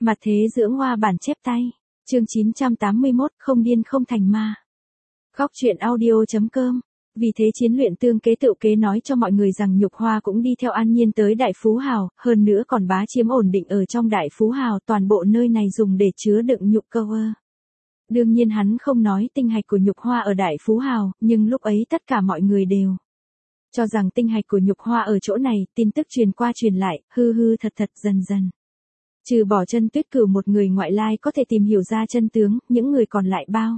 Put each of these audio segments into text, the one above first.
Mặt thế dưỡng hoa bản chép tay. Chương 981, không điên không thành ma. Góc truyện audio.com. Vì thế chiến luyện tương kế tự kế nói cho mọi người rằng Nhục Hoa cũng đi theo An Nhiên tới Đại Phú Hào, hơn nữa còn bá chiếm ổn định ở trong Đại Phú Hào, toàn bộ nơi này dùng để chứa đựng nhục câu ơ. Đương nhiên hắn không nói tinh hạch của Nhục Hoa ở Đại Phú Hào, nhưng lúc ấy tất cả mọi người đều cho rằng tinh hạch của Nhục Hoa ở chỗ này, tin tức truyền qua truyền lại, hư hư thật thật dần dần. Trừ bỏ Chân Tuyết Cửu một người ngoại lai có thể tìm hiểu ra chân tướng, những người còn lại bao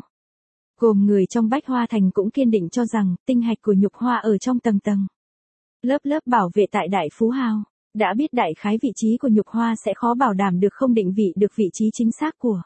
gồm người trong Bách Hoa Thành cũng kiên định cho rằng tinh hạch của Nhục Hoa ở trong tầng tầng lớp lớp bảo vệ tại Đại Phú Hào. Đã biết đại khái vị trí của Nhục Hoa sẽ khó bảo đảm được không định vị được vị trí chính xác của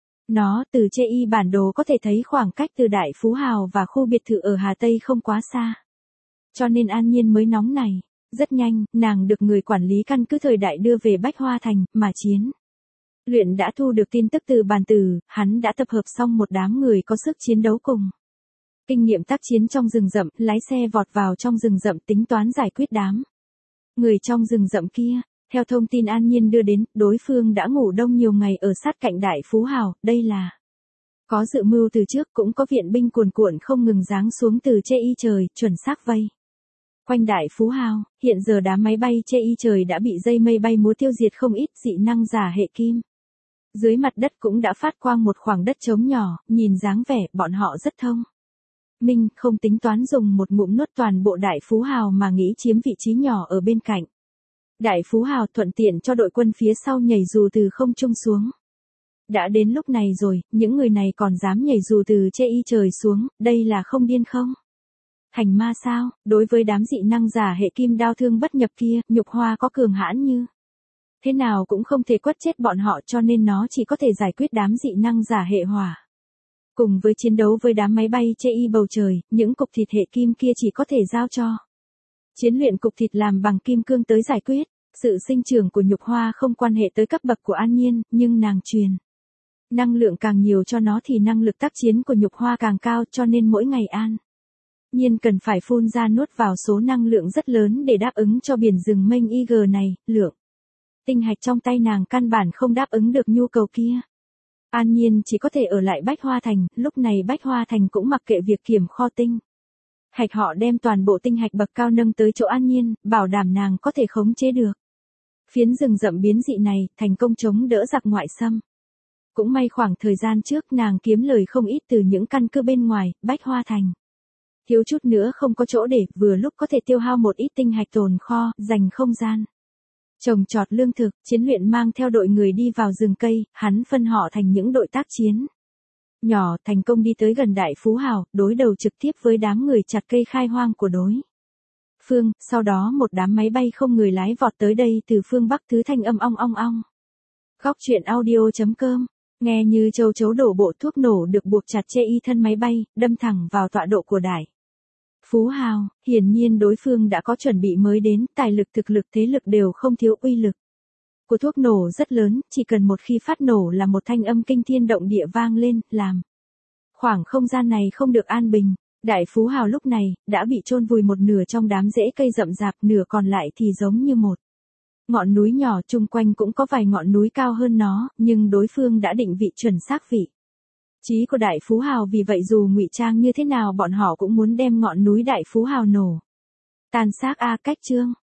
nó. Từ chê y bản đồ có thể thấy khoảng cách từ Đại Phú Hào và khu biệt thự ở Hà Tây không quá xa. Cho nên An Nhiên mới nóng này. Rất nhanh, nàng được người quản lý căn cứ thời đại đưa về Bách Hoa Thành, mà chiến luyện đã thu được tin tức từ bàn tử, hắn đã tập hợp xong một đám người có sức chiến đấu cùng kinh nghiệm tác chiến trong rừng rậm, lái xe vọt vào trong rừng rậm tính toán giải quyết đám người trong rừng rậm kia. Theo thông tin An Nhiên đưa đến, đối phương đã ngủ đông nhiều ngày ở sát cạnh Đại Phú Hào, đây là có dự mưu từ trước, cũng có viện binh cuồn cuộn không ngừng giáng xuống từ chê y trời, chuẩn xác vây quanh Đại Phú Hào. Hiện giờ đám máy bay chê y trời đã bị dây mây bay múa tiêu diệt không ít dị năng giả hệ kim. Dưới mặt đất cũng đã phát quang một khoảng đất trống nhỏ, nhìn dáng vẻ bọn họ rất thông minh, không tính toán dùng một ngụm nuốt toàn bộ Đại Phú Hào mà nghĩ chiếm vị trí nhỏ ở bên cạnh Đại Phú Hào, thuận tiện cho đội quân phía sau nhảy dù từ không trung xuống. Đã đến lúc này rồi, những người này còn dám nhảy dù từ chê y trời xuống, đây là không điên không thành ma sao? Đối với đám dị năng giả hệ kim đao thương bất nhập kia, Nhục Hoa có cường hãn như thế nào cũng không thể quất chết bọn họ, cho nên nó chỉ có thể giải quyết đám dị năng giả hệ hỏa. Cùng với chiến đấu với đám máy bay chê y bầu trời, những cục thịt hệ kim kia chỉ có thể giao cho chiến luyện cục thịt làm bằng kim cương tới giải quyết. Sự sinh trưởng của Nhục Hoa không quan hệ tới cấp bậc của An Nhiên, nhưng nàng truyền năng lượng càng nhiều cho nó thì năng lực tác chiến của Nhục Hoa càng cao, cho nên mỗi ngày An Nhiên cần phải phun ra nuốt vào số năng lượng rất lớn để đáp ứng cho biển rừng mênh IG này. Lượng tinh hạch trong tay nàng căn bản không đáp ứng được nhu cầu kia. An Nhiên chỉ có thể ở lại Bách Hoa Thành, lúc này Bách Hoa Thành cũng mặc kệ việc kiểm kho tinh hạch, họ đem toàn bộ tinh hạch bậc cao nâng tới chỗ An Nhiên, bảo đảm nàng có thể khống chế được phiến rừng rậm biến dị này, thành công chống đỡ giặc ngoại xâm. Cũng may khoảng thời gian trước nàng kiếm lời không ít từ những căn cứ bên ngoài Bách Hoa Thành. Thiếu chút nữa không có chỗ để, vừa lúc có thể tiêu hao một ít tinh hạch tồn kho, dành không gian trồng trọt lương thực. Chiến luyện mang theo đội người đi vào rừng cây, hắn phân họ thành những đội tác chiến nhỏ, thành công đi tới gần Đại Phú Hào, đối đầu trực tiếp với đám người chặt cây khai hoang của đối phương. Sau đó một đám máy bay không người lái vọt tới đây từ phương Bắc, thứ thanh âm ong ong ong. Góc truyện audio.com. Nghe như châu chấu đổ bộ thuốc nổ được buộc chặt chê y thân máy bay, đâm thẳng vào tọa độ của Đại Phú Hào. Hiển nhiên đối phương đã có chuẩn bị mới đến, tài lực thực lực thế lực đều không thiếu, uy lực của thuốc nổ rất lớn, chỉ cần một khi phát nổ là một thanh âm kinh thiên động địa vang lên, làm khoảng không gian này không được an bình. Đại Phú Hào lúc này đã bị chôn vùi một nửa trong đám rễ cây rậm rạp, nửa còn lại thì giống như một ngọn núi nhỏ, chung quanh cũng có vài ngọn núi cao hơn nó, nhưng đối phương đã định vị chuẩn xác vị trí của Đại Phú Hào, vì vậy dù ngụy trang như thế nào bọn họ cũng muốn đem ngọn núi Đại Phú Hào nổ tan xác. Cách chương